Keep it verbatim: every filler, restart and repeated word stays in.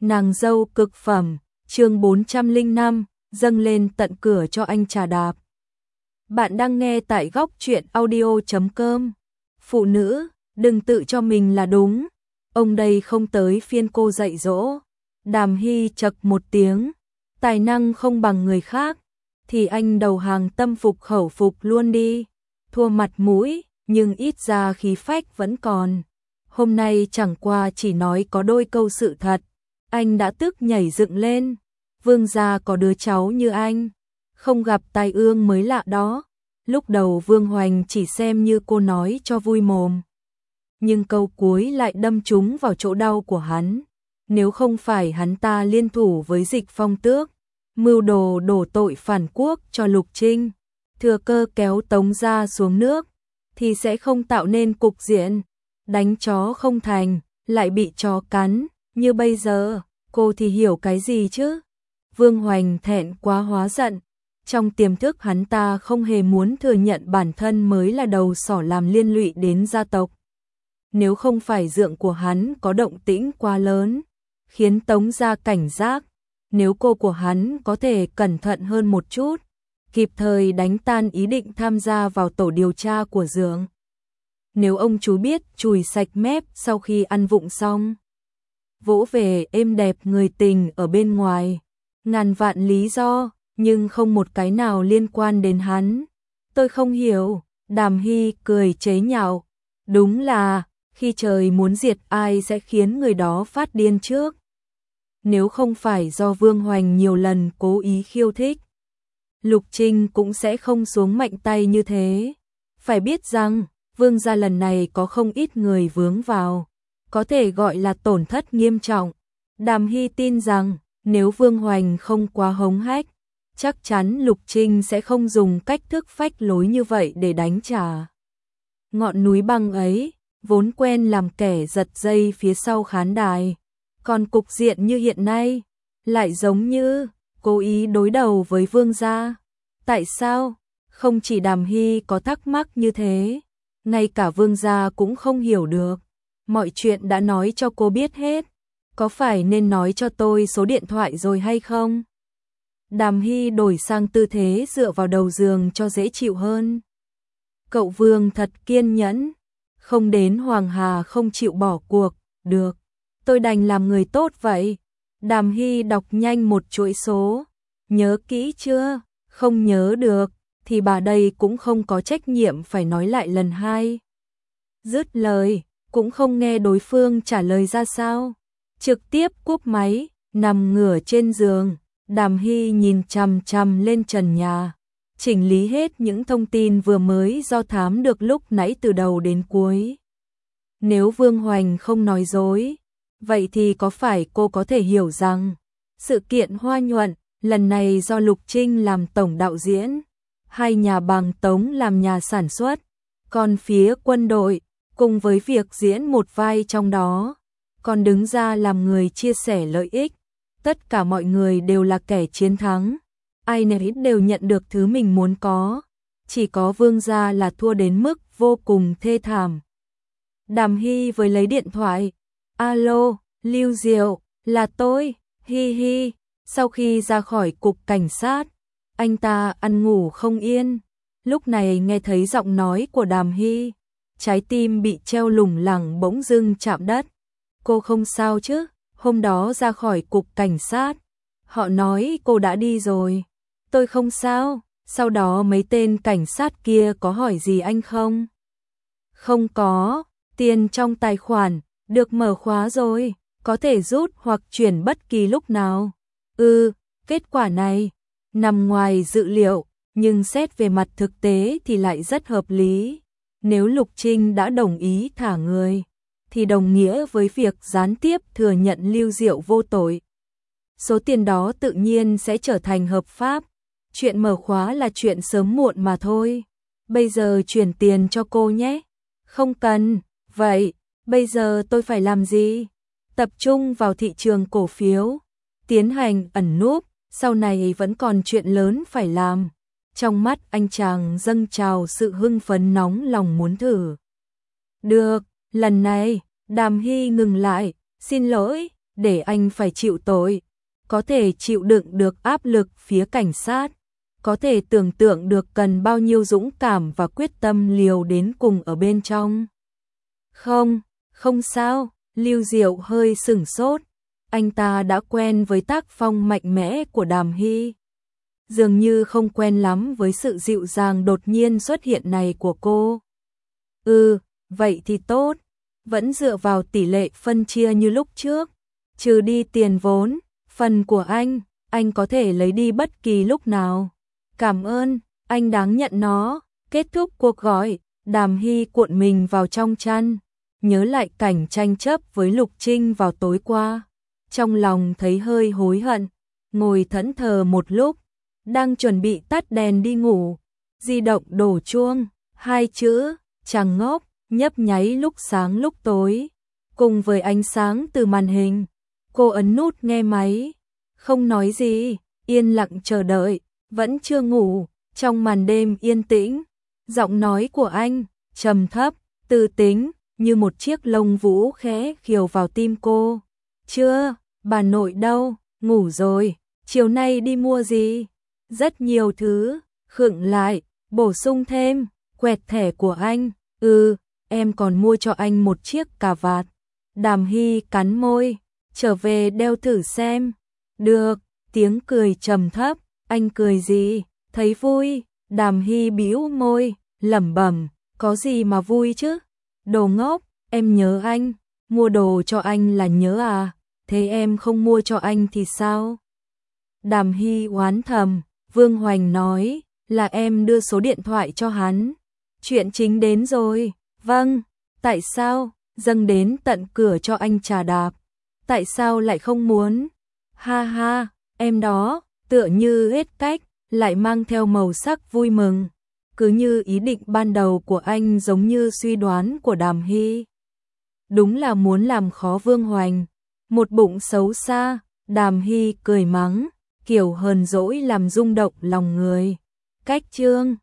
Nàng dâu cực phẩm, chương bốn trăm lẻ năm, dâng lên tận cửa cho anh trà đạp. Bạn đang nghe tại góc truyện audio chấm com. Phụ nữ, đừng tự cho mình là đúng. Ông đây không tới phiên cô dạy dỗ. Đàm Hy chậc một tiếng. Tài năng không bằng người khác. Thì anh đầu hàng tâm phục khẩu phục luôn đi. Thua mặt mũi, nhưng ít ra khí phách vẫn còn. Hôm nay chẳng qua chỉ nói có đôi câu sự thật. Anh đã tức nhảy dựng lên. Vương gia có đứa cháu như anh. Không gặp tai ương mới lạ đó. Lúc đầu Vương Hoành chỉ xem như cô nói cho vui mồm. Nhưng câu cuối lại đâm trúng vào chỗ đau của hắn. Nếu không phải hắn ta liên thủ với Dịch Phong Tước, mưu đồ đổ tội phản quốc cho Lục Trinh, thừa cơ kéo Tống gia xuống nước, thì sẽ không tạo nên cục diện đánh chó không thành, lại bị chó cắn, như bây giờ. Cô thì hiểu cái gì chứ? Vương Hoành thẹn quá hóa giận. Trong tiềm thức hắn ta không hề muốn thừa nhận bản thân mới là đầu sỏ làm liên lụy đến gia tộc. Nếu không phải dượng của hắn có động tĩnh quá lớn, khiến Tống gia cảnh giác, nếu cô của hắn có thể cẩn thận hơn một chút, kịp thời đánh tan ý định tham gia vào tổ điều tra của dượng. Nếu ông chú biết chùi sạch mép sau khi ăn vụng xong, vỗ về êm đẹp người tình ở bên ngoài, ngàn vạn lý do, nhưng không một cái nào liên quan đến hắn. Tôi không hiểu. Đàm Hy cười chế nhạo. Đúng là, khi trời muốn diệt ai sẽ khiến người đó phát điên trước. Nếu không phải do Vương Hoành nhiều lần cố ý khiêu thích, Lục Trinh cũng sẽ không xuống mạnh tay như thế. Phải biết rằng, Vương gia lần này có không ít người vướng vào, có thể gọi là tổn thất nghiêm trọng. Đàm Hy tin rằng, nếu Vương Hoành không quá hống hách, chắc chắn Lục Trinh sẽ không dùng cách thức phách lối như vậy để đánh trả. Ngọn núi băng ấy, vốn quen làm kẻ giật dây phía sau khán đài. Còn cục diện như hiện nay, lại giống như cố ý đối đầu với Vương gia. Tại sao? Không chỉ Đàm Hy có thắc mắc như thế, ngay cả Vương gia cũng không hiểu được. Mọi chuyện đã nói cho cô biết hết. Có phải nên nói cho tôi số điện thoại rồi hay không? Đàm Hy đổi sang tư thế dựa vào đầu giường cho dễ chịu hơn. Cậu Vương thật kiên nhẫn. Không đến Hoàng Hà không chịu bỏ cuộc. Được, tôi đành làm người tốt vậy. Đàm Hy đọc nhanh một chuỗi số. Nhớ kỹ chưa? Không nhớ được, thì bà đây cũng không có trách nhiệm phải nói lại lần hai. Dứt lời, cũng không nghe đối phương trả lời ra sao. Trực tiếp cúp máy, nằm ngửa trên giường. Đàm Hy nhìn chằm chằm lên trần nhà, chỉnh lý hết những thông tin vừa mới do thám được lúc nãy từ đầu đến cuối. Nếu Vương Hoành không nói dối, vậy thì có phải cô có thể hiểu rằng sự kiện Hoa Nhuận lần này do Lục Trinh làm tổng đạo diễn, hai nhà Bằng Tống làm nhà sản xuất, còn phía quân đội cùng với việc diễn một vai trong đó, còn đứng ra làm người chia sẻ lợi ích. Tất cả mọi người đều là kẻ chiến thắng, ai nấy đều nhận được thứ mình muốn có, chỉ có Vương gia là thua đến mức vô cùng thê thảm. Đàm Hy với lấy điện thoại. Alo, Lưu Diệu, là tôi, hi hi. Sau khi ra khỏi cục cảnh sát, anh ta ăn ngủ không yên. Lúc này nghe thấy giọng nói của Đàm Hy, trái tim bị treo lủng lẳng bỗng dưng chạm đất. Cô không sao chứ? Hôm đó ra khỏi cục cảnh sát, họ nói cô đã đi rồi. Tôi không sao. Sau đó mấy tên cảnh sát kia có hỏi gì anh không? Không có. Tiền trong tài khoản được mở khóa rồi, có thể rút hoặc chuyển bất kỳ lúc nào. Ừ, kết quả này nằm ngoài dự liệu, nhưng xét về mặt thực tế thì lại rất hợp lý. Nếu Lục Trinh đã đồng ý thả người, thì đồng nghĩa với việc gián tiếp thừa nhận Lưu Diệu vô tội. Số tiền đó tự nhiên sẽ trở thành hợp pháp. Chuyện mở khóa là chuyện sớm muộn mà thôi. Bây giờ chuyển tiền cho cô nhé. Không cần. Vậy, bây giờ tôi phải làm gì? Tập trung vào thị trường cổ phiếu, tiến hành ẩn núp, sau này vẫn còn chuyện lớn phải làm. Trong mắt anh chàng dâng trào sự hưng phấn nóng lòng muốn thử. Được. Lần này, Đàm Hy ngừng lại, xin lỗi, để anh phải chịu tội, có thể chịu đựng được áp lực phía cảnh sát, có thể tưởng tượng được cần bao nhiêu dũng cảm và quyết tâm liều đến cùng ở bên trong. Không, không sao, Lưu Diệu hơi sửng sốt, anh ta đã quen với tác phong mạnh mẽ của Đàm Hy. Dường như không quen lắm với sự dịu dàng đột nhiên xuất hiện này của cô. Ừ, vậy thì tốt, vẫn dựa vào tỷ lệ phân chia như lúc trước, trừ đi tiền vốn, phần của anh, anh có thể lấy đi bất kỳ lúc nào. Cảm ơn, anh đáng nhận nó. Kết thúc cuộc gọi, Đàm Hy cuộn mình vào trong chăn, nhớ lại cảnh tranh chấp với Lục Trinh vào tối qua. Trong lòng thấy hơi hối hận, ngồi thẫn thờ một lúc, đang chuẩn bị tắt đèn đi ngủ. Di động đổ chuông, hai chữ, chàng ngốc, nhấp nháy lúc sáng lúc tối. Cùng với ánh sáng từ màn hình, cô ấn nút nghe máy. Không nói gì, yên lặng chờ đợi, vẫn chưa ngủ. Trong màn đêm yên tĩnh, giọng nói của anh, trầm thấp, từ tính, như một chiếc lông vũ khẽ khiều vào tim cô. Chưa, bà nội đâu, ngủ rồi, chiều nay đi mua gì? Rất nhiều thứ, khựng lại, bổ sung thêm, quẹt thẻ của anh, ừ, em còn mua cho anh một chiếc cà vạt. Đàm Hy cắn môi, trở về đeo thử xem. Được, tiếng cười trầm thấp, anh cười gì? Thấy vui. Đàm Hy bĩu môi, lẩm bẩm, có gì mà vui chứ? Đồ ngốc, em nhớ anh, mua đồ cho anh là nhớ à? Thế em không mua cho anh thì sao? Đàm Hy oán thầm, Vương Hoành nói, là em đưa số điện thoại cho hắn. Chuyện chính đến rồi, vâng, tại sao? Dâng đến tận cửa cho anh trà đạp. Tại sao lại không muốn? Ha ha, em đó, tựa như hết cách, lại mang theo màu sắc vui mừng. Cứ như ý định ban đầu của anh giống như suy đoán của Đàm Hy. Đúng là muốn làm khó Vương Hoành. Một bụng xấu xa, Đàm Hy cười mắng, kiểu hờn dỗi làm rung động lòng người. Cách chương